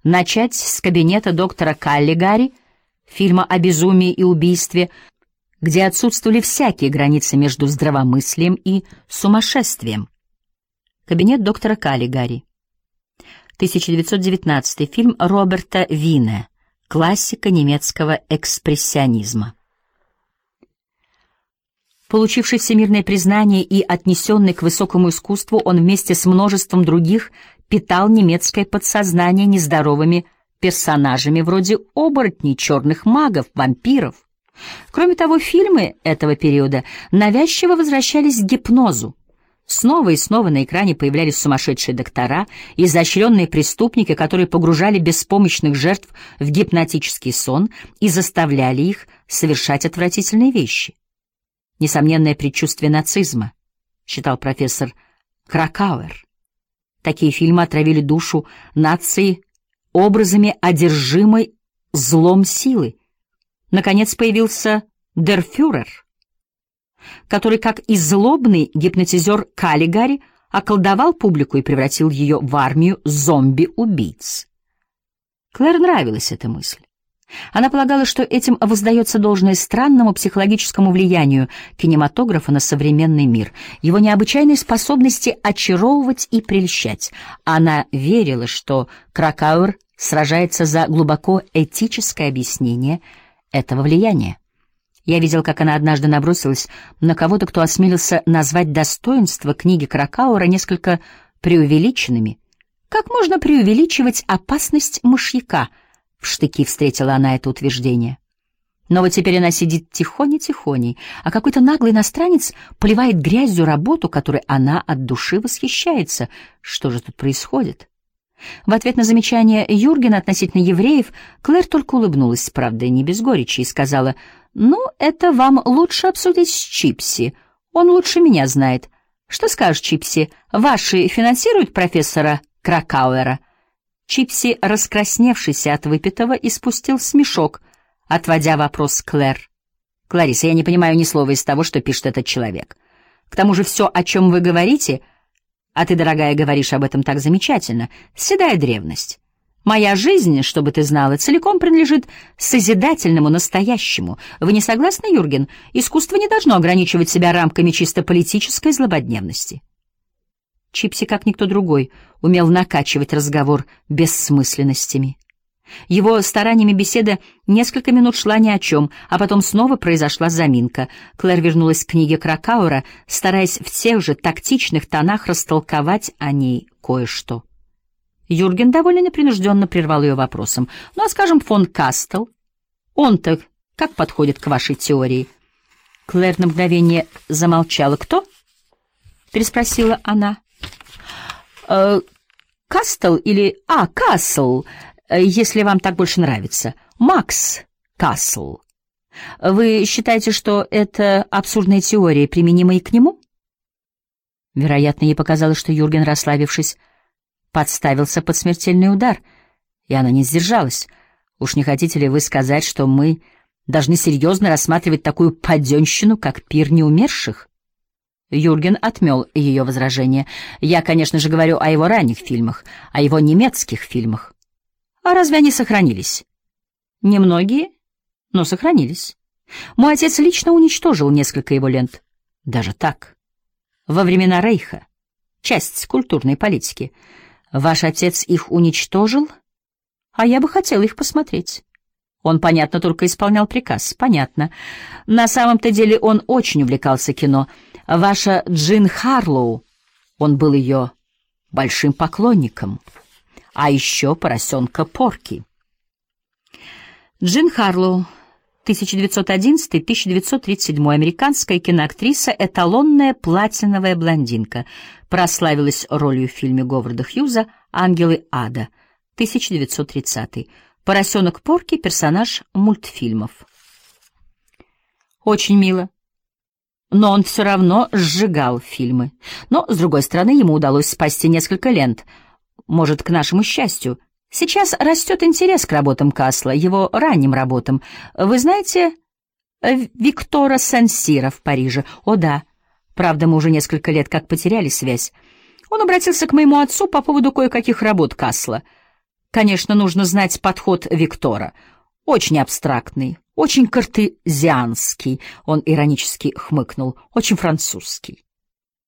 начать с «Кабинета доктора Каллигари», фильма о безумии и убийстве, где отсутствовали всякие границы между здравомыслием и сумасшествием. «Кабинет доктора Каллигари», 1919 фильм Роберта Вине, классика немецкого экспрессионизма. Получивший всемирное признание и отнесенный к высокому искусству, он вместе с множеством других питал немецкое подсознание нездоровыми персонажами вроде оборотней, черных магов, вампиров. Кроме того, фильмы этого периода навязчиво возвращались к гипнозу. Снова и снова на экране появлялись сумасшедшие доктора, изощренные преступники, которые погружали беспомощных жертв в гипнотический сон и заставляли их совершать отвратительные вещи. Несомненное предчувствие нацизма, считал профессор Кракауэр. Такие фильмы отравили душу нации образами одержимой злом силы. Наконец появился «Дер фюрер», который, как и злобный гипнотизер Каллигари, околдовал публику и превратил ее в армию зомби-убийц. Клэр нравилась эта мысль. Она полагала, что этим воздается должное странному психологическому влиянию кинематографа на современный мир, его необычайной способности очаровывать и прельщать. Она верила, что Кракауэр сражается за глубоко этическое объяснение этого влияния. Я видел, как она однажды набросилась на кого-то, кто осмелился назвать достоинства книги Кракауэра несколько преувеличенными. Как можно преувеличивать опасность мышьяка? В штыки встретила она это утверждение. Но вот теперь она сидит тихоней-тихоней, а какой-то наглый иностранец поливает грязью работу, которой она от души восхищается. Что же тут происходит? В ответ на замечание Юргена относительно евреев Клэр только улыбнулась, правда, не без горечи, и сказала: «Ну, это вам лучше обсудить с Чипси. Он лучше меня знает. Что скажешь, Чипси, ваши финансируют профессора Кракауэра?» Чипси, раскрасневшийся от выпитого, испустил смешок, отводя вопрос Клэр. «Клариса, я не понимаю ни слова из того, что пишет этот человек. К тому же все, о чем вы говорите, а ты, дорогая, говоришь об этом так замечательно, седая древность. Моя жизнь, чтобы ты знала, целиком принадлежит созидательному настоящему. Вы не согласны, Юрген? Искусство не должно ограничивать себя рамками чисто политической злободневности». Чипси, как никто другой, умел накачивать разговор бессмысленностями. Его стараниями беседа несколько минут шла ни о чем, а потом снова произошла заминка. Клэр вернулась к книге Кракауэра, стараясь в тех же тактичных тонах растолковать о ней кое-что. Юрген довольно непринужденно прервал ее вопросом. «Ну, а скажем, фон Кастел? Он-то как подходит к вашей теории?» Клэр на мгновение замолчала. «Кто?» — переспросила она. «Кастел или... Кассел, если вам так больше нравится. Макс Кассел. Вы считаете, что это абсурдная теория, применимая и к нему?» Вероятно, ей показалось, что Юрген, расслабившись, подставился под смертельный удар, и она не сдержалась. «Уж не хотите ли вы сказать, что мы должны серьезно рассматривать такую паденщину, как пир неумерших?» Юрген отмел ее возражение. «Я, конечно же, говорю о его ранних фильмах, о его немецких фильмах. А разве они сохранились?» «Немногие, но сохранились. Мой отец лично уничтожил несколько его лент. Даже так. Во времена Рейха. Часть культурной политики. Ваш отец их уничтожил, а я бы хотела их посмотреть». Он, понятно, только исполнял приказ. Понятно. На самом-то деле он очень увлекался кино. Ваша Джин Харлоу, он был ее большим поклонником. А еще «Поросенка Порки». Джин Харлоу, 1911-1937, американская киноактриса, эталонная платиновая блондинка, прославилась ролью в фильме Говарда Хьюза «Ангелы ада», 1930. «Поросенок Порки» — персонаж мультфильмов. Очень мило. Но он все равно сжигал фильмы. Но, с другой стороны, ему удалось спасти несколько лент. Может, к нашему счастью. Сейчас растет интерес к работам Касла, его ранним работам. Вы знаете Виктора Сен-Сира в Париже? О, да. Правда, мы уже несколько лет как потеряли связь. Он обратился к моему отцу по поводу кое-каких работ Касла. Конечно, нужно знать подход Виктора. Очень абстрактный, очень картезианский, он иронически хмыкнул, очень французский.